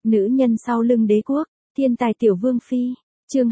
Nữ nhân sau lưng đế quốc, thiên tài tiểu vương phi, chương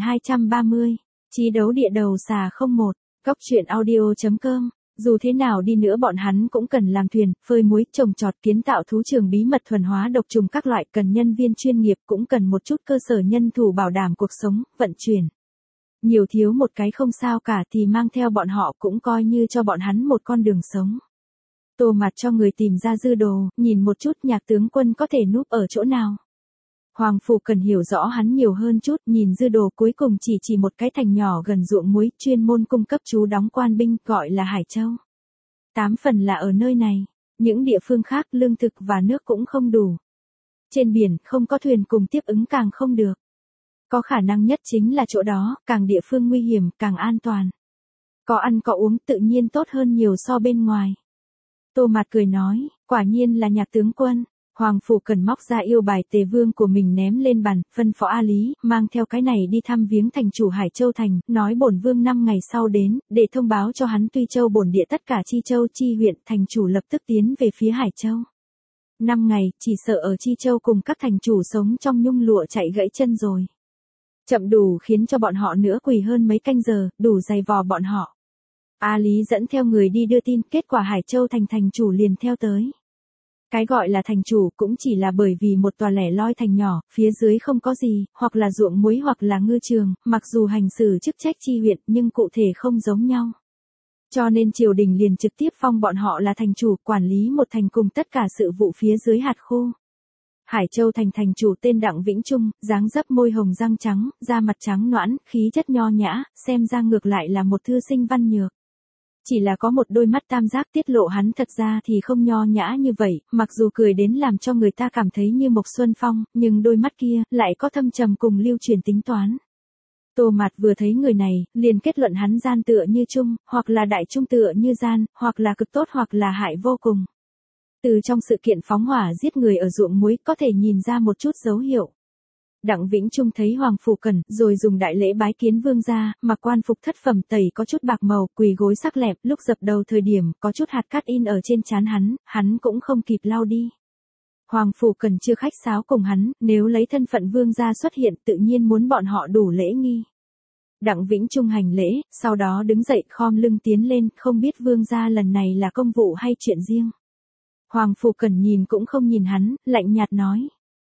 2230, chí đấu địa đầu xà 01, góc truyện audio.com. Dù thế nào đi nữa bọn hắn cũng cần làm thuyền, phơi muối, trồng trọt, kiến tạo thú trường bí mật, thuần hóa độc trùng các loại, cần nhân viên chuyên nghiệp, cũng cần một chút cơ sở nhân thủ bảo đảm cuộc sống, vận chuyển. Nhiều thiếu một cái không sao cả thì mang theo bọn họ cũng coi như cho bọn hắn một con đường sống. Tô Mạt cho người tìm ra dư đồ, nhìn một chút Nhạc tướng quân có thể núp ở chỗ nào. Hoàng Phủ cần hiểu rõ hắn nhiều hơn chút, nhìn dư đồ cuối cùng chỉ một cái thành nhỏ gần ruộng muối, chuyên môn cung cấp trú đóng quan binh, gọi là Hải Châu. 8 phần là ở nơi này, những địa phương khác lương thực và nước cũng không đủ. Trên biển không có thuyền cùng tiếp ứng càng không được. Có khả năng nhất chính là chỗ đó, càng địa phương nguy hiểm, càng an toàn. Có ăn có uống tự nhiên tốt hơn nhiều so bên ngoài. Tô Mạt cười nói, quả nhiên là Nhạc tướng quân. Hoàng Phủ cần móc ra yêu bài tề vương của mình ném lên bàn, phân phó A Lý, mang theo cái này đi thăm viếng thành chủ Hải Châu thành, nói bổn vương 5 ngày sau đến, để thông báo cho hắn Tuy Châu bổn địa tất cả chi châu chi huyện, thành chủ lập tức tiến về phía Hải Châu. 5 ngày, chỉ sợ ở chi châu cùng các thành chủ sống trong nhung lụa chạy gãy chân rồi. Chậm đủ khiến cho bọn họ nữa quỳ hơn mấy canh giờ, đủ dày vò bọn họ. A Lý dẫn theo người đi đưa tin, kết quả Hải Châu thành chủ liền theo tới. Cái gọi là thành chủ cũng chỉ là bởi vì một tòa lẻ loi thành nhỏ, phía dưới không có gì, hoặc là ruộng muối hoặc là ngư trường, mặc dù hành xử chức trách chi huyện nhưng cụ thể không giống nhau. Cho nên triều đình liền trực tiếp phong bọn họ là thành chủ, quản lý một thành cùng tất cả sự vụ phía dưới hạt khu. Hải Châu thành chủ tên Đặng Vĩnh Trung, dáng dấp môi hồng răng trắng, da mặt trắng nõn, khí chất nho nhã, xem ra ngược lại là một thư sinh văn nhược. Chỉ là có một đôi mắt tam giác tiết lộ hắn thật ra thì không nho nhã như vậy, mặc dù cười đến làm cho người ta cảm thấy như Mộc Xuân Phong, nhưng đôi mắt kia lại có thâm trầm cùng lưu truyền tính toán. Tô Mạt vừa thấy người này, liền kết luận hắn gian tựa như trung, hoặc là đại trung tựa như gian, hoặc là cực tốt hoặc là hại vô cùng. Từ trong sự kiện phóng hỏa giết người ở ruộng muối có thể nhìn ra một chút dấu hiệu. Đặng Vĩnh Trung thấy Hoàng Phủ Cần, rồi dùng đại lễ bái kiến vương gia, mặc quan phục thất phẩm tẩy có chút bạc màu, quỳ gối sắc lẹp, lúc dập đầu thời điểm, có chút hạt cát in ở trên trán hắn cũng không kịp lau đi. Hoàng Phủ Cần chưa khách sáo cùng hắn, nếu lấy thân phận vương gia xuất hiện tự nhiên muốn bọn họ đủ lễ nghi. Đặng Vĩnh Trung hành lễ, sau đó đứng dậy khom lưng tiến lên, không biết vương gia lần này là công vụ hay chuyện riêng. Hoàng Phủ Cần nhìn cũng không nhìn hắn, lạnh nhạt nói.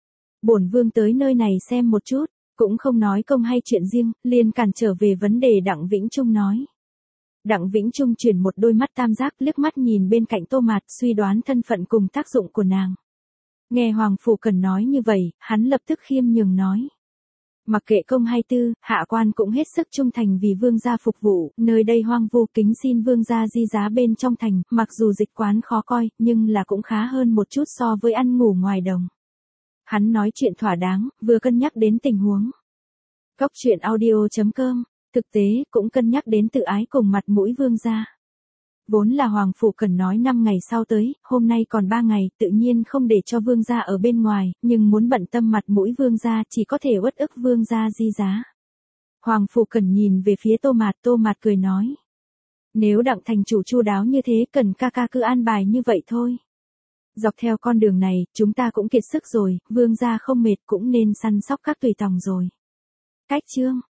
Bổn vương tới nơi này xem một chút, cũng không nói công hay chuyện riêng, liền cản trở về vấn đề Đặng Vĩnh Trung nói. Đặng Vĩnh Trung chuyển một đôi mắt tam giác liếc mắt nhìn bên cạnh Tô Mạt suy đoán thân phận cùng tác dụng của nàng. Nghe Hoàng Phủ Cần nói như vậy, hắn lập tức khiêm nhường nói. Mặc kệ công hay tư, hạ quan cũng hết sức trung thành vì vương gia phục vụ, nơi đây hoang vu kính xin vương gia di giá bên trong thành, mặc dù dịch quán khó coi, nhưng là cũng khá hơn một chút so với ăn ngủ ngoài đồng. Hắn nói chuyện thỏa đáng, vừa cân nhắc đến tình huống. Góc truyện audio.com, thực tế cũng cân nhắc đến tự ái cùng mặt mũi vương gia. Vốn là Hoàng Phủ Cần nói 5 ngày sau tới, hôm nay còn 3 ngày, tự nhiên không để cho vương gia ở bên ngoài, nhưng muốn bận tâm mặt mũi vương gia chỉ có thể uất ức vương gia di giá. Hoàng Phủ Cần nhìn về phía Tô Mạt cười nói. Nếu Đặng thành chủ chu đáo như thế cần ca ca cứ an bài như vậy thôi. Dọc theo con đường này, chúng ta cũng kiệt sức rồi, vương gia không mệt cũng nên săn sóc các tùy tòng rồi. Cách chương.